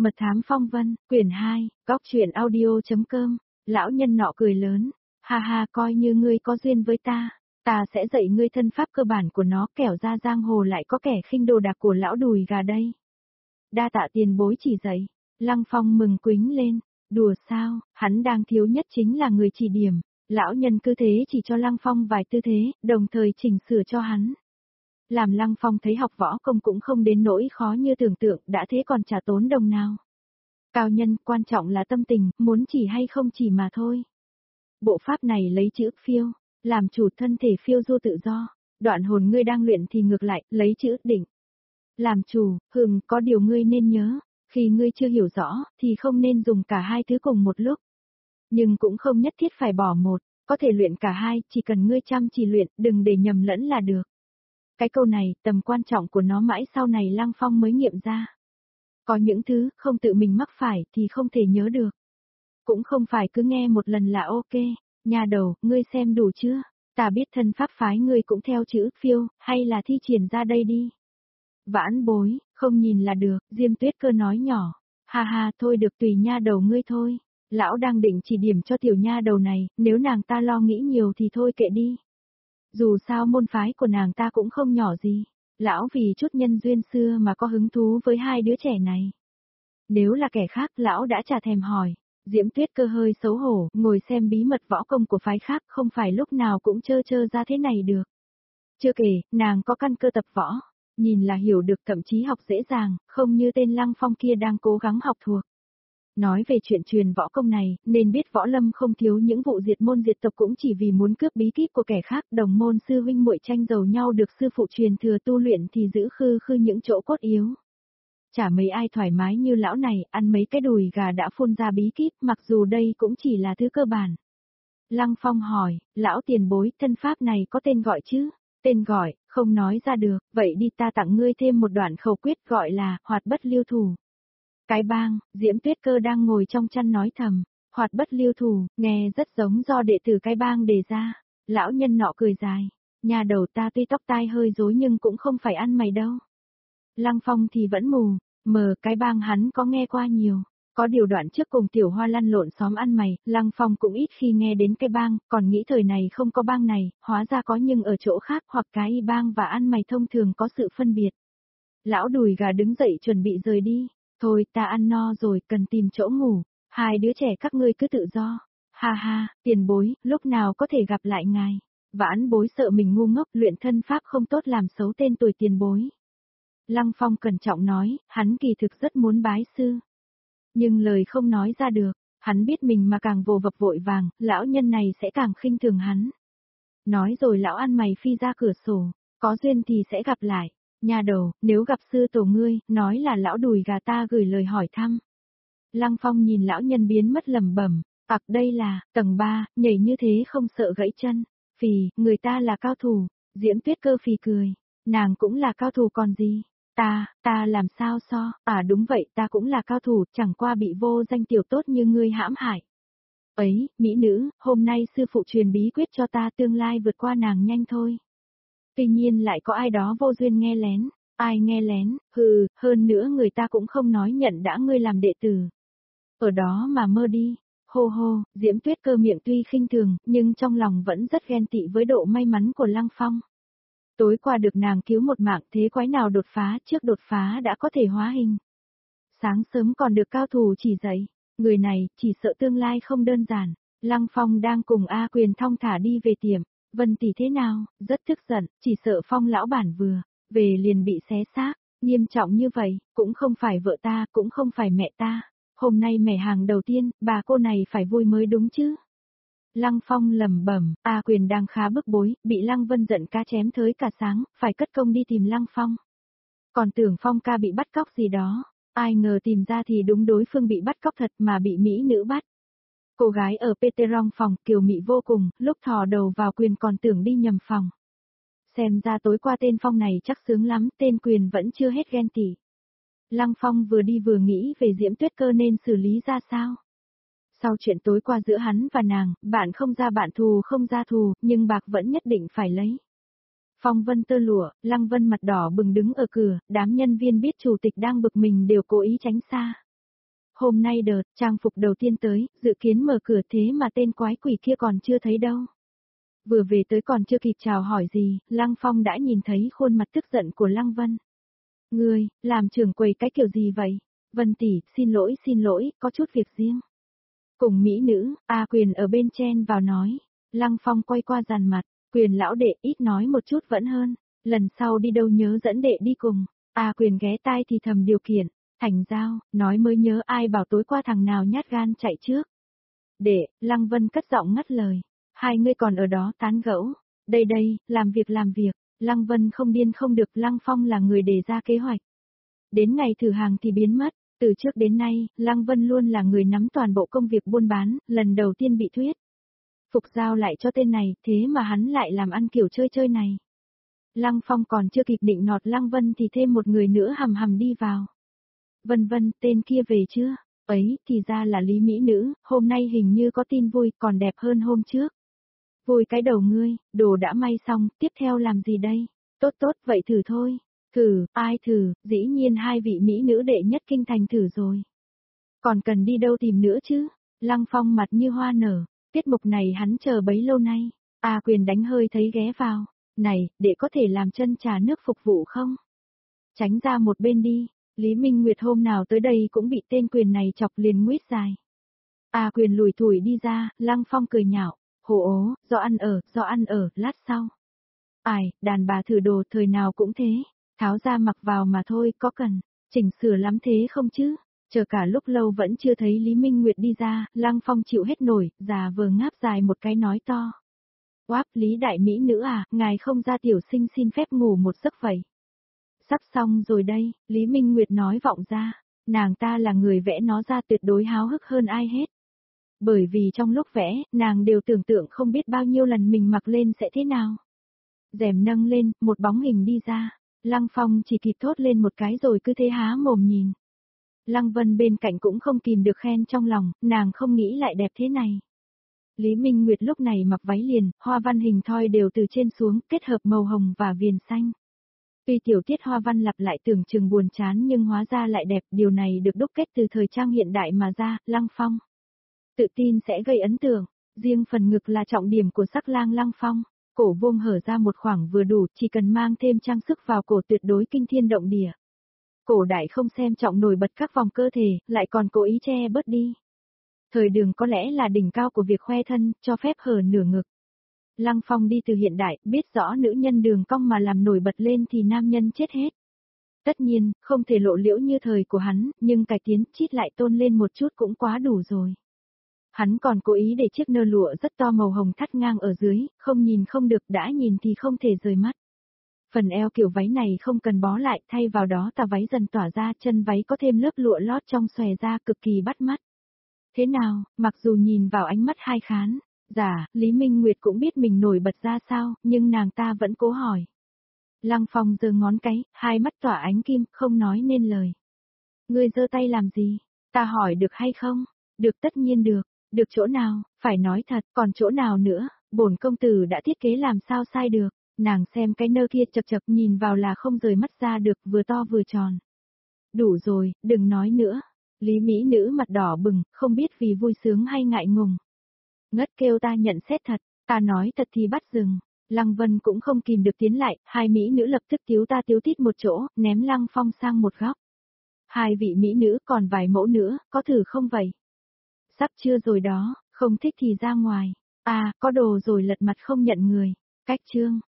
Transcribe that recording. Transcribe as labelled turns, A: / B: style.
A: Mật thám phong vân, quyển 2, góc truyện audio.com, lão nhân nọ cười lớn, ha ha coi như ngươi có duyên với ta sẽ dạy ngươi thân pháp cơ bản của nó kẻo ra giang hồ lại có kẻ khinh đồ đạc của lão đùi gà đây. Đa tạ tiền bối chỉ dạy, Lăng Phong mừng quính lên, đùa sao, hắn đang thiếu nhất chính là người chỉ điểm, lão nhân cứ thế chỉ cho Lăng Phong vài tư thế, đồng thời chỉnh sửa cho hắn. Làm Lăng Phong thấy học võ công cũng không đến nỗi khó như tưởng tượng, đã thế còn chả tốn đồng nào. Cao nhân, quan trọng là tâm tình, muốn chỉ hay không chỉ mà thôi. Bộ pháp này lấy chữ phiêu, làm chủ thân thể phiêu du tự do, đoạn hồn ngươi đang luyện thì ngược lại, lấy chữ định. Làm chủ, có điều ngươi nên nhớ, khi ngươi chưa hiểu rõ, thì không nên dùng cả hai thứ cùng một lúc. Nhưng cũng không nhất thiết phải bỏ một, có thể luyện cả hai, chỉ cần ngươi chăm chỉ luyện, đừng để nhầm lẫn là được. Cái câu này, tầm quan trọng của nó mãi sau này Lăng Phong mới nghiệm ra. Có những thứ, không tự mình mắc phải, thì không thể nhớ được. Cũng không phải cứ nghe một lần là ok, nhà đầu, ngươi xem đủ chưa? Ta biết thân pháp phái ngươi cũng theo chữ phiêu, hay là thi triển ra đây đi. Vãn bối, không nhìn là được, Diêm Tuyết Cơ nói nhỏ. Ha ha, thôi được tùy nha đầu ngươi thôi. Lão đang định chỉ điểm cho tiểu nha đầu này, nếu nàng ta lo nghĩ nhiều thì thôi kệ đi. Dù sao môn phái của nàng ta cũng không nhỏ gì. Lão vì chút nhân duyên xưa mà có hứng thú với hai đứa trẻ này. Nếu là kẻ khác lão đã chả thèm hỏi. Diễm Tuyết Cơ hơi xấu hổ, ngồi xem bí mật võ công của phái khác không phải lúc nào cũng trơ ra thế này được. Chưa kể, nàng có căn cơ tập võ, nhìn là hiểu được thậm chí học dễ dàng, không như tên Lăng Phong kia đang cố gắng học thuộc. Nói về chuyện truyền võ công này, nên biết võ lâm không thiếu những vụ diệt môn diệt tộc cũng chỉ vì muốn cướp bí kíp của kẻ khác, đồng môn sư huynh muội tranh giàu nhau được sư phụ truyền thừa tu luyện thì giữ khư những chỗ cốt yếu. Chả mấy ai thoải mái như lão này, ăn mấy cái đùi gà đã phun ra bí kíp, mặc dù đây cũng chỉ là thứ cơ bản. Lăng Phong hỏi, lão tiền bối, thân pháp này có tên gọi chứ? Tên gọi, không nói ra được, vậy đi ta tặng ngươi thêm một đoạn khẩu quyết gọi là, hoạt bất lưu thủ. Cái bang, Diễm Tuyết Cơ đang ngồi trong chăn nói thầm, hoạt bất lưu thủ, nghe rất giống do đệ tử cái bang đề ra. Lão nhân nọ cười dài, nhà đầu ta tuy tóc tai hơi rối nhưng cũng không phải ăn mày đâu. Lăng Phong thì vẫn mù, cái bang hắn có nghe qua nhiều. Có điều đoạn trước cùng Tiểu Hoa lăn lộn xóm ăn mày, Lăng Phong cũng ít khi nghe đến cái bang, còn nghĩ thời này không có bang này, hóa ra có nhưng ở chỗ khác hoặc cái bang và ăn mày thông thường có sự phân biệt. Lão đùi gà đứng dậy chuẩn bị rời đi, thôi ta ăn no rồi, cần tìm chỗ ngủ, hai đứa trẻ các ngươi cứ tự do. Ha ha, tiền bối, lúc nào có thể gặp lại ngài. Vãn bối sợ mình ngu ngốc luyện thân pháp không tốt làm xấu tên tuổi tiền bối. Lăng Phong cẩn trọng nói, hắn kỳ thực rất muốn bái sư. Nhưng lời không nói ra được, hắn biết mình mà càng vồ vập vội vàng, lão nhân này sẽ càng khinh thường hắn. Nói rồi lão ăn mày phi ra cửa sổ, có duyên thì sẽ gặp lại. Nhà đầu, nếu gặp sư tổ ngươi, nói là lão đùi gà ta gửi lời hỏi thăm. Lăng Phong nhìn lão nhân biến mất lẩm bẩm, đây là, tầng 3, nhảy như thế không sợ gãy chân. Phì, người ta là cao thủ, Diễm Tuyết Cơ phì cười, nàng cũng là cao thủ còn gì. Ta làm sao so, đúng vậy ta cũng là cao thủ, chẳng qua bị vô danh tiểu tốt như ngươi hãm hại. Ấy, mỹ nữ, hôm nay sư phụ truyền bí quyết cho ta tương lai vượt qua nàng nhanh thôi. Tuy nhiên lại có ai đó vô duyên nghe lén, ai nghe lén, hơn nữa người ta cũng không nói nhận đã ngươi làm đệ tử. Ở đó mà mơ đi, hô hô, Diễm Tuyết Cơ miệng tuy khinh thường, nhưng trong lòng vẫn rất ghen tị với độ may mắn của Lăng Phong. Tối qua được nàng cứu một mạng thế quái nào đột phá, trước đột phá đã có thể hóa hình. Sáng sớm còn được cao thủ chỉ dạy, người này chỉ sợ tương lai không đơn giản. Lăng Phong đang cùng A Quyền thong thả đi về tiệm, Vân tỷ thế nào, rất tức giận, chỉ sợ Phong lão bản vừa về liền bị xé xác, nghiêm trọng như vậy, cũng không phải vợ ta, cũng không phải mẹ ta. Hôm nay mẻ hàng đầu tiên, bà cô này phải vui mới đúng chứ. Lăng Phong lẩm bẩm, A Quyền đang khá bức bối, bị Lăng Vân giận cá chém thới cả sáng, phải cất công đi tìm Lăng Phong. Còn tưởng Phong ca bị bắt cóc gì đó, ai ngờ tìm ra thì đúng đối phương bị bắt cóc thật mà bị mỹ nữ bắt. Cô gái ở Peterong phòng kiều mị vô cùng, lúc thò đầu vào Quyền còn tưởng đi nhầm phòng. Xem ra tối qua tên Phong này chắc sướng lắm, tên Quyền vẫn chưa hết ghen tị. Lăng Phong vừa đi vừa nghĩ về Diễm Tuyết Cơ nên xử lý ra sao. Sau chuyện tối qua giữa hắn và nàng, bạn không ra bạn thù không ra thù, nhưng bạc vẫn nhất định phải lấy. Phong Vân tơ lụa, Lăng Vân mặt đỏ bừng đứng ở cửa, đám nhân viên biết chủ tịch đang bực mình đều cố ý tránh xa. Hôm nay đợt, trang phục đầu tiên tới, dự kiến mở cửa thế mà tên quái quỷ kia còn chưa thấy đâu. Vừa về tới còn chưa kịp chào hỏi gì, Lăng Phong đã nhìn thấy khuôn mặt tức giận của Lăng Vân. Ngươi, làm trưởng quầy cái kiểu gì vậy? Vân tỷ, xin lỗi, có chút việc riêng. Cùng mỹ nữ, Quyền ở bên chen vào nói. Lăng Phong quay qua dàn mặt, Quyền lão đệ ít nói một chút vẫn hơn. Lần sau đi đâu nhớ dẫn đệ đi cùng. Quyền ghé tai thì thầm điều kiện. Thành giao, nói mới nhớ ai bảo tối qua thằng nào nhát gan chạy trước. Đệ, Lăng Vân cất giọng ngắt lời. Hai ngươi còn ở đó tán gẫu. Đây, làm việc. Lăng Vân không điên không được, Lăng Phong là người đề ra kế hoạch. Đến ngày thử hàng thì biến mất. Từ trước đến nay, Lăng Vân luôn là người nắm toàn bộ công việc buôn bán, lần đầu tiên bị thuyết phục giao lại cho tên này, thế mà hắn lại làm ăn kiểu chơi này. Lăng Phong còn chưa kịp định nọt Lăng Vân thì thêm một người nữa hầm đi vào. Vân, tên kia về chưa? Ấy, thì ra là Lý Mỹ Nữ, hôm nay hình như có tin vui, còn đẹp hơn hôm trước. Vui cái đầu ngươi, đồ đã may xong, tiếp theo làm gì đây? Tốt, vậy thử thôi. Thử, ai thử, dĩ nhiên hai vị Mỹ Nữ đệ nhất kinh thành thử rồi. Còn cần đi đâu tìm nữa chứ? Lăng Phong mặt như hoa nở, tiết mục này hắn chờ bấy lâu nay. Quyền đánh hơi thấy ghé vào. Này, để có thể làm chân trà nước phục vụ không? Tránh ra một bên đi, Lý Minh Nguyệt hôm nào tới đây cũng bị tên Quyền này chọc liền nguyết dài. Quyền lùi thủi đi ra, Lăng Phong cười nhạo, hồ ố, do ăn ở, lát sau. Đàn bà thử đồ thời nào cũng thế, tháo ra mặc vào mà thôi, có cần, chỉnh sửa lắm thế không chứ? Chờ cả lúc lâu vẫn chưa thấy Lý Minh Nguyệt đi ra, Lăng Phong chịu hết nổi, già vờ ngáp dài một cái nói to. Oáp, Lý đại mỹ nữ ngài không ra tiểu sinh xin phép ngủ một giấc vậy. Sắp xong rồi đây, Lý Minh Nguyệt nói vọng ra, nàng ta là người vẽ nó ra tuyệt đối háo hức hơn ai hết. Bởi vì trong lúc vẽ, nàng đều tưởng tượng không biết bao nhiêu lần mình mặc lên sẽ thế nào. Rèm nâng lên, một bóng hình đi ra, Lăng Phong chỉ kịp thốt lên một cái rồi cứ thế há mồm nhìn. Lăng Vân bên cạnh cũng không kìm được khen trong lòng, nàng không nghĩ lại đẹp thế này. Lý Minh Nguyệt lúc này mặc váy liền, hoa văn hình thoi đều từ trên xuống, kết hợp màu hồng và viền xanh. Tuy tiểu tiết hoa văn lặp lại tưởng chừng buồn chán nhưng hóa ra lại đẹp, điều này được đúc kết từ thời trang hiện đại mà ra, Lăng Phong. Tự tin sẽ gây ấn tượng, riêng phần ngực là trọng điểm của sắc lang Lăng Phong. Cổ vuông hở ra một khoảng vừa đủ, chỉ cần mang thêm trang sức vào cổ tuyệt đối kinh thiên động địa. Cổ đại không xem trọng nổi bật các vòng cơ thể, lại còn cố ý che bớt đi. Thời đường có lẽ là đỉnh cao của việc khoe thân, cho phép hở nửa ngực. Lăng Phong đi từ hiện đại, biết rõ nữ nhân đường cong mà làm nổi bật lên thì nam nhân chết hết. Tất nhiên, không thể lộ liễu như thời của hắn, nhưng cải tiến chít lại tôn lên một chút cũng quá đủ rồi. Hắn còn cố ý để chiếc nơ lụa rất to màu hồng thắt ngang ở dưới, không nhìn không được, đã nhìn thì không thể rời mắt. Phần eo kiểu váy này không cần bó lại, thay vào đó tà váy dần tỏa ra, chân váy có thêm lớp lụa lót trong xòe ra cực kỳ bắt mắt. Thế nào, mặc dù nhìn vào ánh mắt hai khán, Lý Minh Nguyệt cũng biết mình nổi bật ra sao, nhưng nàng ta vẫn cố hỏi. Lăng Phong giơ ngón cái, hai mắt tỏa ánh kim, không nói nên lời. Ngươi giơ tay làm gì? Ta hỏi được hay không? Được, tất nhiên được. Được chỗ nào? Phải nói thật, còn chỗ nào nữa? Bổn công tử đã thiết kế làm sao sai được. Nàng xem cái nơ kia chật chật nhìn vào là không rời mắt ra được, vừa to vừa tròn. Đủ rồi, đừng nói nữa. Lý Mỹ Nữ mặt đỏ bừng, không biết vì vui sướng hay ngại ngùng. Ngất kêu ta nhận xét thật, ta nói thật thì bắt dừng. Lăng Vân cũng không kìm được tiến lại, hai Mỹ Nữ lập tức tiếu ta tiếu tít một chỗ, ném Lăng Phong sang một góc. Hai vị Mỹ Nữ còn vài mẫu nữa, có thử không vậy? Sắp chưa rồi đó, không thích thì ra ngoài. Có đồ rồi lật mặt không nhận người. Cách chương.